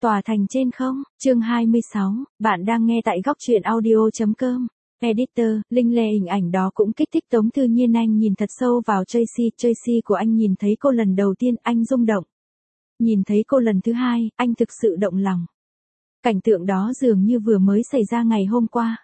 Tòa thành trên không, chương 26, bạn đang nghe tại góc truyện audio.com. Editor, link lè hình ảnh đó cũng kích thích Tống Thư Nhiên. Anh nhìn thật sâu vào Tracy của anh. Nhìn thấy cô lần đầu tiên, anh rung động. Nhìn thấy cô lần thứ hai, anh thực sự động lòng. Cảnh tượng đó dường như vừa mới xảy ra ngày hôm qua.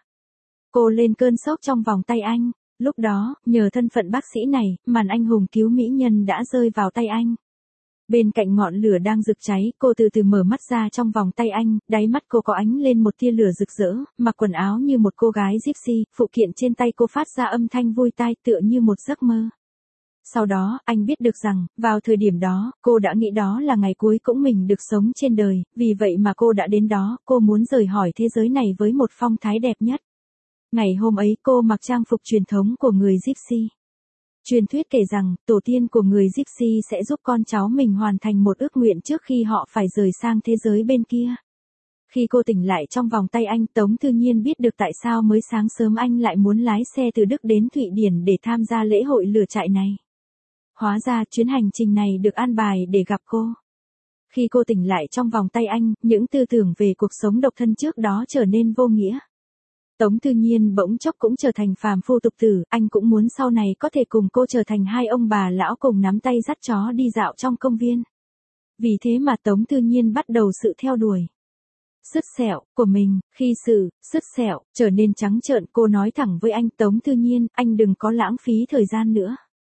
Cô lên cơn sốc trong vòng tay anh. Lúc đó, nhờ thân phận bác sĩ này, màn anh hùng cứu mỹ nhân đã rơi vào tay anh. Bên cạnh ngọn lửa đang rực cháy, cô từ từ mở mắt ra trong vòng tay anh, đáy mắt cô có ánh lên một tia lửa rực rỡ, mặc quần áo như một cô gái gypsy, phụ kiện trên tay cô phát ra âm thanh vui tai tựa như một giấc mơ. Sau đó, anh biết được rằng, vào thời điểm đó, cô đã nghĩ đó là ngày cuối cùng mình được sống trên đời, vì vậy mà cô đã đến đó, cô muốn rời khỏi thế giới này với một phong thái đẹp nhất. Ngày hôm ấy cô mặc trang phục truyền thống của người gypsy. Truyền thuyết kể rằng, tổ tiên của người Gypsy sẽ giúp con cháu mình hoàn thành một ước nguyện trước khi họ phải rời sang thế giới bên kia. Khi cô tỉnh lại trong vòng tay anh, Tống Thư Nhiên biết được tại sao mới sáng sớm anh lại muốn lái xe từ Đức đến Thụy Điển để tham gia lễ hội lửa trại này. Hóa ra chuyến hành trình này được an bài để gặp cô. Khi cô tỉnh lại trong vòng tay anh, những tư tưởng về cuộc sống độc thân trước đó trở nên vô nghĩa. Tống Thư Nhiên bỗng chốc cũng trở thành phàm phu tục tử, anh cũng muốn sau này có thể cùng cô trở thành hai ông bà lão cùng nắm tay dắt chó đi dạo trong công viên. Vì thế mà Tống Thư Nhiên bắt đầu sự theo đuổi sứt sẹo của mình. Khi sứt sẹo trở nên trắng trợn, cô nói thẳng với anh: Tống Thư Nhiên, anh đừng có lãng phí thời gian nữa.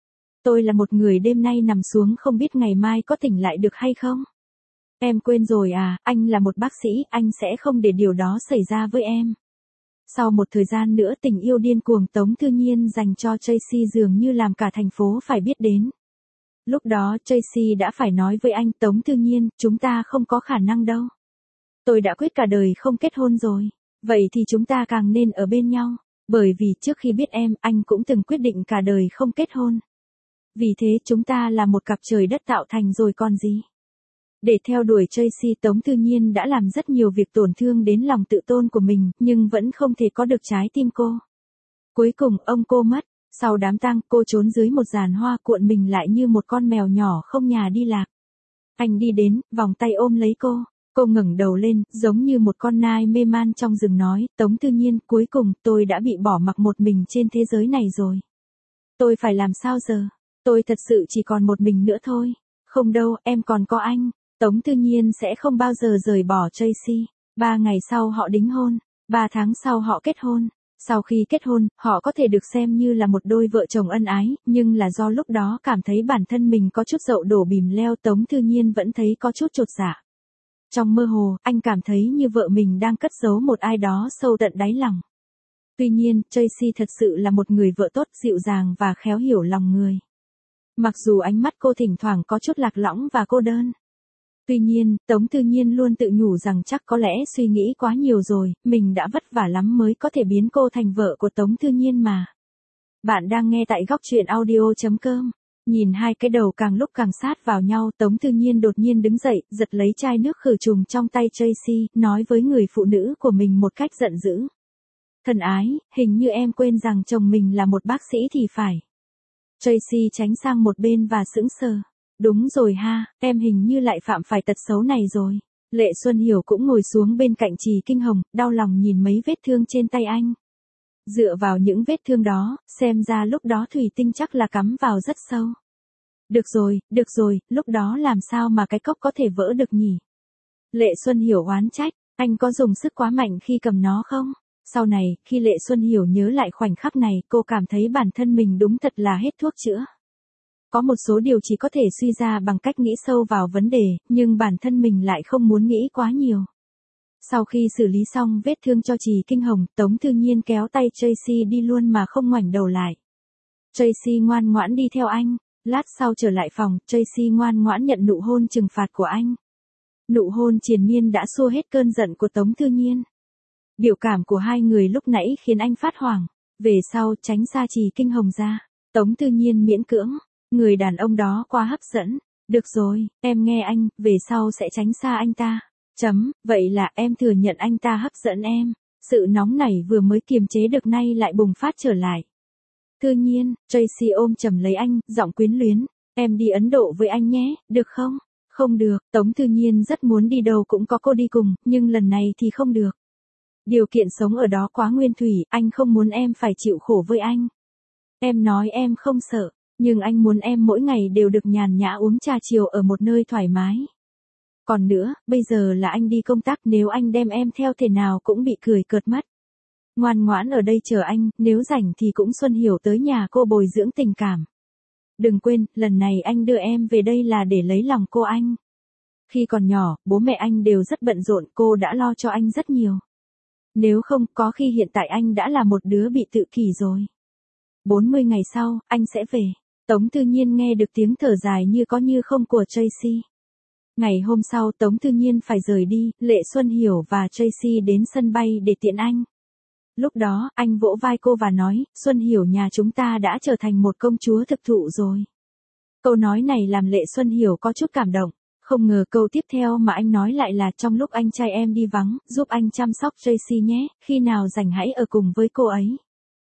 Tôi là một người đêm nay nằm xuống không biết ngày mai có tỉnh lại được hay không. Em quên rồi à, anh là một bác sĩ, anh sẽ không để điều đó xảy ra với em. Sau một thời gian nữa tình yêu điên cuồng Tống Thư Nhiên dành cho Tracy dường như làm cả thành phố phải biết đến. Lúc đó Tracy đã phải nói với anh: Tống Thư Nhiên, chúng ta không có khả năng đâu. Tôi đã quyết cả đời không kết hôn rồi. Vậy thì chúng ta càng nên ở bên nhau. Bởi vì trước khi biết em, anh cũng từng quyết định cả đời không kết hôn. Vì thế chúng ta là một cặp trời đất tạo thành rồi còn gì. Để theo đuổi Tracy, Tống Thư Nhiên đã làm rất nhiều việc tổn thương đến lòng tự tôn của mình, nhưng vẫn không thể có được trái tim cô. Cuối cùng, ông cô mất. Sau đám tang, cô trốn dưới một giàn hoa, cuộn mình lại như một con mèo nhỏ không nhà đi lạc. Anh đi đến, vòng tay ôm lấy cô. Cô ngẩng đầu lên, giống như một con nai mê man trong rừng nói: Tống Thư Nhiên, cuối cùng, tôi đã bị bỏ mặc một mình trên thế giới này rồi. Tôi phải làm sao giờ? Tôi thật sự chỉ còn một mình nữa thôi. Không đâu, em còn có anh. Tống Thư Nhiên sẽ không bao giờ rời bỏ Tracy. 3 ngày sau họ đính hôn. 3 tháng sau họ kết hôn. Sau khi kết hôn, họ có thể được xem như là một đôi vợ chồng ân ái, nhưng là do lúc đó cảm thấy bản thân mình có chút dậu đổ bìm leo, Tống Thư Nhiên vẫn thấy có chút chột dạ. Trong mơ hồ, anh cảm thấy như vợ mình đang cất giấu một ai đó sâu tận đáy lòng. Tuy nhiên, Tracy thật sự là một người vợ tốt, dịu dàng và khéo hiểu lòng người. Mặc dù ánh mắt cô thỉnh thoảng có chút lạc lõng và cô đơn. Tuy nhiên, Tống Thư Nhiên luôn tự nhủ rằng chắc có lẽ suy nghĩ quá nhiều rồi, mình đã vất vả lắm mới có thể biến cô thành vợ của Tống Thư Nhiên mà. Bạn đang nghe tại góc truyện audio.com. Nhìn hai cái đầu càng lúc càng sát vào nhau, Tống Thư Nhiên đột nhiên đứng dậy, giật lấy chai nước khử trùng trong tay Tracy, nói với người phụ nữ của mình một cách giận dữ: Thân ái, hình như em quên rằng chồng mình là một bác sĩ thì phải. Tracy tránh sang một bên và sững sờ. Đúng rồi ha, em hình như lại phạm phải tật xấu này rồi. Lệ Xuân Hiểu cũng ngồi xuống bên cạnh Trì Kinh Hồng, đau lòng nhìn mấy vết thương trên tay anh. Dựa vào những vết thương đó, xem ra lúc đó thủy tinh chắc là cắm vào rất sâu. Được rồi, lúc đó làm sao mà cái cốc có thể vỡ được nhỉ? Lệ Xuân Hiểu oán trách, anh có dùng sức quá mạnh khi cầm nó không? Sau này, khi Lệ Xuân Hiểu nhớ lại khoảnh khắc này, cô cảm thấy bản thân mình đúng thật là hết thuốc chữa. Có một số điều chỉ có thể suy ra bằng cách nghĩ sâu vào vấn đề, nhưng bản thân mình lại không muốn nghĩ quá nhiều. Sau khi xử lý xong vết thương cho Trì Kinh Hồng, Tống Thư Nhiên kéo tay Tracy đi luôn mà không ngoảnh đầu lại. Tracy ngoan ngoãn đi theo anh. Lát sau trở lại phòng, Tracy ngoan ngoãn nhận nụ hôn trừng phạt của anh. Nụ hôn triền miên đã xua hết cơn giận của Tống Thư Nhiên. Biểu cảm của hai người lúc nãy khiến anh phát hoảng. Về sau, tránh xa Trì Kinh Hồng ra. Tống Thư Nhiên miễn cưỡng. Người đàn ông đó quá hấp dẫn. Được rồi, em nghe anh, về sau sẽ tránh xa anh ta. Vậy là em thừa nhận anh ta hấp dẫn em. Sự nóng nảy vừa mới kiềm chế được nay lại bùng phát trở lại. Thư Nhiên, Tracy ôm chầm lấy anh, giọng quyến luyến. Em đi Ấn Độ với anh nhé, được không? Không được, Tống Thư Nhiên rất muốn đi đâu cũng có cô đi cùng, nhưng lần này thì không được. Điều kiện sống ở đó quá nguyên thủy, anh không muốn em phải chịu khổ với anh. Em nói em không sợ, nhưng anh muốn em mỗi ngày đều được nhàn nhã uống trà chiều ở một nơi thoải mái. Còn nữa, bây giờ là anh đi công tác, nếu anh đem em theo thế nào cũng bị cười cợt mất. Ngoan ngoãn ở đây chờ anh, nếu rảnh thì cũng Xuân Hiểu tới nhà cô bồi dưỡng tình cảm. Đừng quên, lần này anh đưa em về đây là để lấy lòng cô anh. Khi còn nhỏ, bố mẹ anh đều rất bận rộn, cô đã lo cho anh rất nhiều. Nếu không, có khi hiện tại anh đã là một đứa bị tự kỷ rồi. 40 ngày sau, anh sẽ về. Tống Thư Nhiên nghe được tiếng thở dài như có như không của Tracy. Ngày hôm sau Tống Thư Nhiên phải rời đi, Lệ Xuân Hiểu và Tracy đến sân bay để tiễn anh. Lúc đó, anh vỗ vai cô và nói, Xuân Hiểu nhà chúng ta đã trở thành một công chúa thực thụ rồi. Câu nói này làm Lệ Xuân Hiểu có chút cảm động. Không ngờ câu tiếp theo mà anh nói lại là trong lúc anh trai em đi vắng, giúp anh chăm sóc Tracy nhé, khi nào rảnh hãy ở cùng với cô ấy.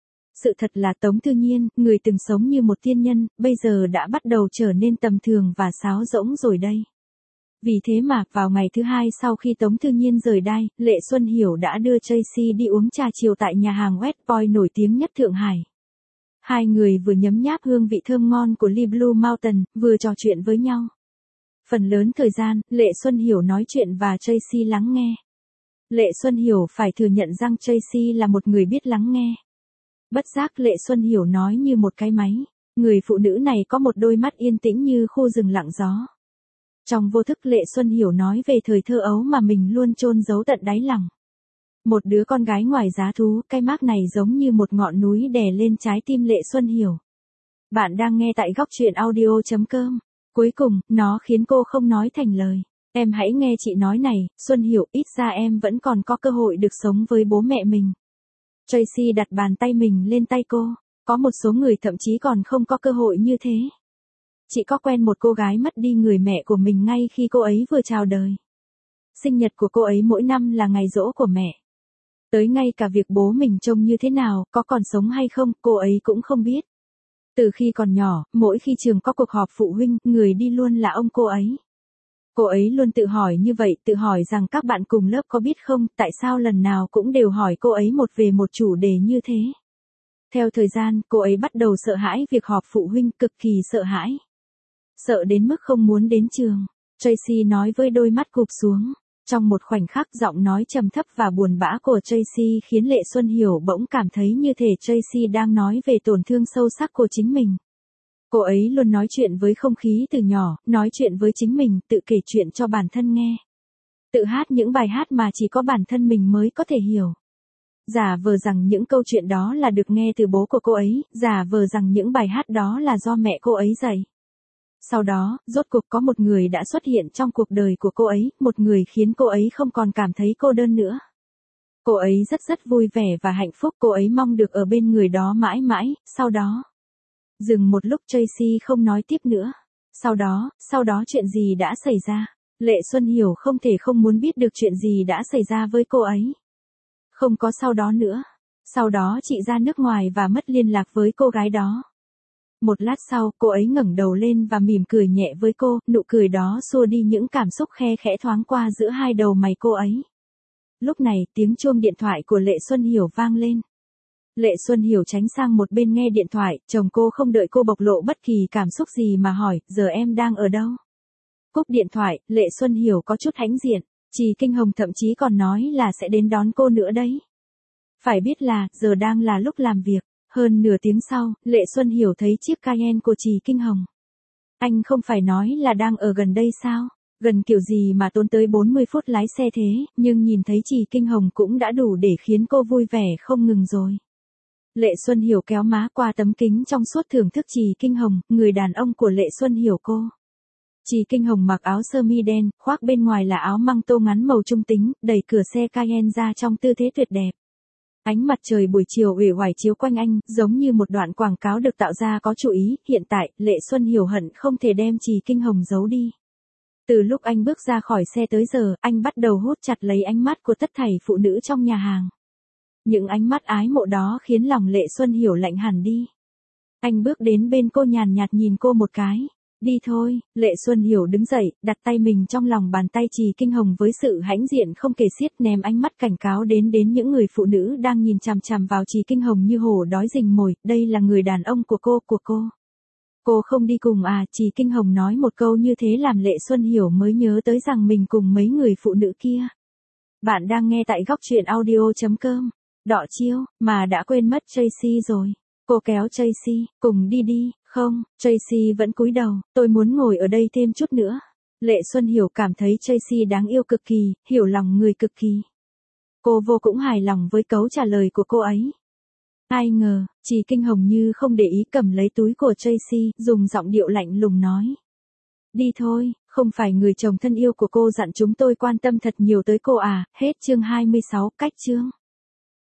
Sự thật là Tống Thư Nhiên, người từng sống như một tiên nhân, bây giờ đã bắt đầu trở nên tầm thường và sáo rỗng rồi đây. Vì thế mà, vào ngày thứ hai sau khi Tống Thư Nhiên rời đai, Lệ Xuân Hiểu đã đưa Tracy đi uống trà chiều tại nhà hàng West Point nổi tiếng nhất Thượng Hải. Hai người vừa nhấm nháp hương vị thơm ngon của ly Blue Mountain, vừa trò chuyện với nhau. Phần lớn thời gian, Lệ Xuân Hiểu nói chuyện và Tracy lắng nghe. Lệ Xuân Hiểu phải thừa nhận rằng Tracy là một người biết lắng nghe. Bất giác Lệ Xuân Hiểu nói như một cái máy. Người phụ nữ này có một đôi mắt yên tĩnh như khu rừng lặng gió. Trong vô thức Lệ Xuân Hiểu nói về thời thơ ấu mà mình luôn chôn giấu tận đáy lòng. Một đứa con gái ngoài giá thú, cái mác này giống như một ngọn núi đè lên trái tim Lệ Xuân Hiểu. Bạn đang nghe tại góc truyện audio.com. Cuối cùng, nó khiến cô không nói thành lời. Em hãy nghe chị nói này, Xuân Hiểu, ít ra em vẫn còn có cơ hội được sống với bố mẹ mình. Tracy đặt bàn tay mình lên tay cô. Có một số người thậm chí còn không có cơ hội như thế. Chị có quen một cô gái mất đi người mẹ của mình ngay khi cô ấy vừa chào đời. Sinh nhật của cô ấy mỗi năm là ngày giỗ của mẹ. Tới ngay cả việc bố mình trông như thế nào, có còn sống hay không, cô ấy cũng không biết. Từ khi còn nhỏ, mỗi khi trường có cuộc họp phụ huynh, người đi luôn là ông cô ấy. Cô ấy luôn tự hỏi như vậy, tự hỏi rằng các bạn cùng lớp có biết không, tại sao lần nào cũng đều hỏi cô ấy một về một chủ đề như thế. Theo thời gian, cô ấy bắt đầu sợ hãi việc họp phụ huynh, cực kỳ sợ hãi. Sợ đến mức không muốn đến trường. Tracy nói với đôi mắt cụp xuống. Trong một khoảnh khắc giọng nói trầm thấp và buồn bã của Tracy khiến Lệ Xuân Hiểu bỗng cảm thấy như thể Tracy đang nói về tổn thương sâu sắc của chính mình. Cô ấy luôn nói chuyện với không khí từ nhỏ, nói chuyện với chính mình, tự kể chuyện cho bản thân nghe. Tự hát những bài hát mà chỉ có bản thân mình mới có thể hiểu. Giả vờ rằng những câu chuyện đó là được nghe từ bố của cô ấy, giả vờ rằng những bài hát đó là do mẹ cô ấy dạy. Sau đó, rốt cuộc có một người đã xuất hiện trong cuộc đời của cô ấy, một người khiến cô ấy không còn cảm thấy cô đơn nữa. Cô ấy rất vui vẻ và hạnh phúc, cô ấy mong được ở bên người đó mãi mãi, sau đó. Dừng một lúc Tracy không nói tiếp nữa. Sau đó chuyện gì đã xảy ra? Lệ Xuân Hiểu không thể không muốn biết được chuyện gì đã xảy ra với cô ấy. Không có sau đó nữa. Sau đó chị ra nước ngoài và mất liên lạc với cô gái đó. Một lát sau, cô ấy ngẩng đầu lên và mỉm cười nhẹ với cô, nụ cười đó xua đi những cảm xúc khe khẽ thoáng qua giữa hai đầu mày cô ấy. Lúc này, tiếng chuông điện thoại của Lệ Xuân Hiểu vang lên. Lệ Xuân Hiểu tránh sang một bên nghe điện thoại, chồng cô không đợi cô bộc lộ bất kỳ cảm xúc gì mà hỏi, giờ em đang ở đâu? Cúp điện thoại, Lệ Xuân Hiểu có chút hãnh diện, Trì Kinh Hồng thậm chí còn nói là sẽ đến đón cô nữa đấy. Phải biết là, giờ đang là lúc làm việc. Hơn nửa tiếng sau, Lệ Xuân Hiểu thấy chiếc Cayenne của Trì Kinh Hồng. Anh không phải nói là đang ở gần đây sao? Gần kiểu gì mà tốn tới 40 phút lái xe thế, nhưng nhìn thấy Trì Kinh Hồng cũng đã đủ để khiến cô vui vẻ không ngừng rồi. Lệ Xuân Hiểu kéo má qua tấm kính trong suốt thưởng thức Trì Kinh Hồng, người đàn ông của Lệ Xuân Hiểu cô. Trì Kinh Hồng mặc áo sơ mi đen, khoác bên ngoài là áo măng tô ngắn màu trung tính, đẩy cửa xe Cayenne ra trong tư thế tuyệt đẹp. Ánh mặt trời buổi chiều uể oải chiếu quanh anh, giống như một đoạn quảng cáo được tạo ra có chủ ý. Hiện tại, Lệ Xuân Hiểu hận không thể đem Trì Kinh Hồng giấu đi. Từ lúc anh bước ra khỏi xe tới giờ, anh bắt đầu hút chặt lấy ánh mắt của tất thảy phụ nữ trong nhà hàng. Những ánh mắt ái mộ đó khiến lòng Lệ Xuân Hiểu lạnh hẳn đi. Anh bước đến bên cô nhàn nhạt nhìn cô một cái. Đi thôi, Lệ Xuân Hiểu đứng dậy, đặt tay mình trong lòng bàn tay Trì Kinh Hồng với sự hãnh diện không kể xiết, ném ánh mắt cảnh cáo đến những người phụ nữ đang nhìn chằm chằm vào Trì Kinh Hồng như hổ đói rình mồi, đây là người đàn ông của cô. Cô không đi cùng à? Trì Kinh Hồng nói một câu như thế làm Lệ Xuân Hiểu mới nhớ tới rằng mình cùng mấy người phụ nữ kia. Bạn đang nghe tại góc truyện audio.com. Đọ chiêu, mà đã quên mất Tracy rồi. Cô kéo Tracy, cùng đi đi. Không, Tracy vẫn cúi đầu, tôi muốn ngồi ở đây thêm chút nữa. Lệ Xuân Hiểu cảm thấy Tracy đáng yêu cực kỳ, hiểu lòng người cực kỳ. Cô vô cũng hài lòng với câu trả lời của cô ấy. Ai ngờ, Trì Kinh Hồng như không để ý cầm lấy túi của Tracy, dùng giọng điệu lạnh lùng nói. Đi thôi, không phải người chồng thân yêu của cô dặn chúng tôi quan tâm thật nhiều tới cô à? Hết chương 26, cách chương.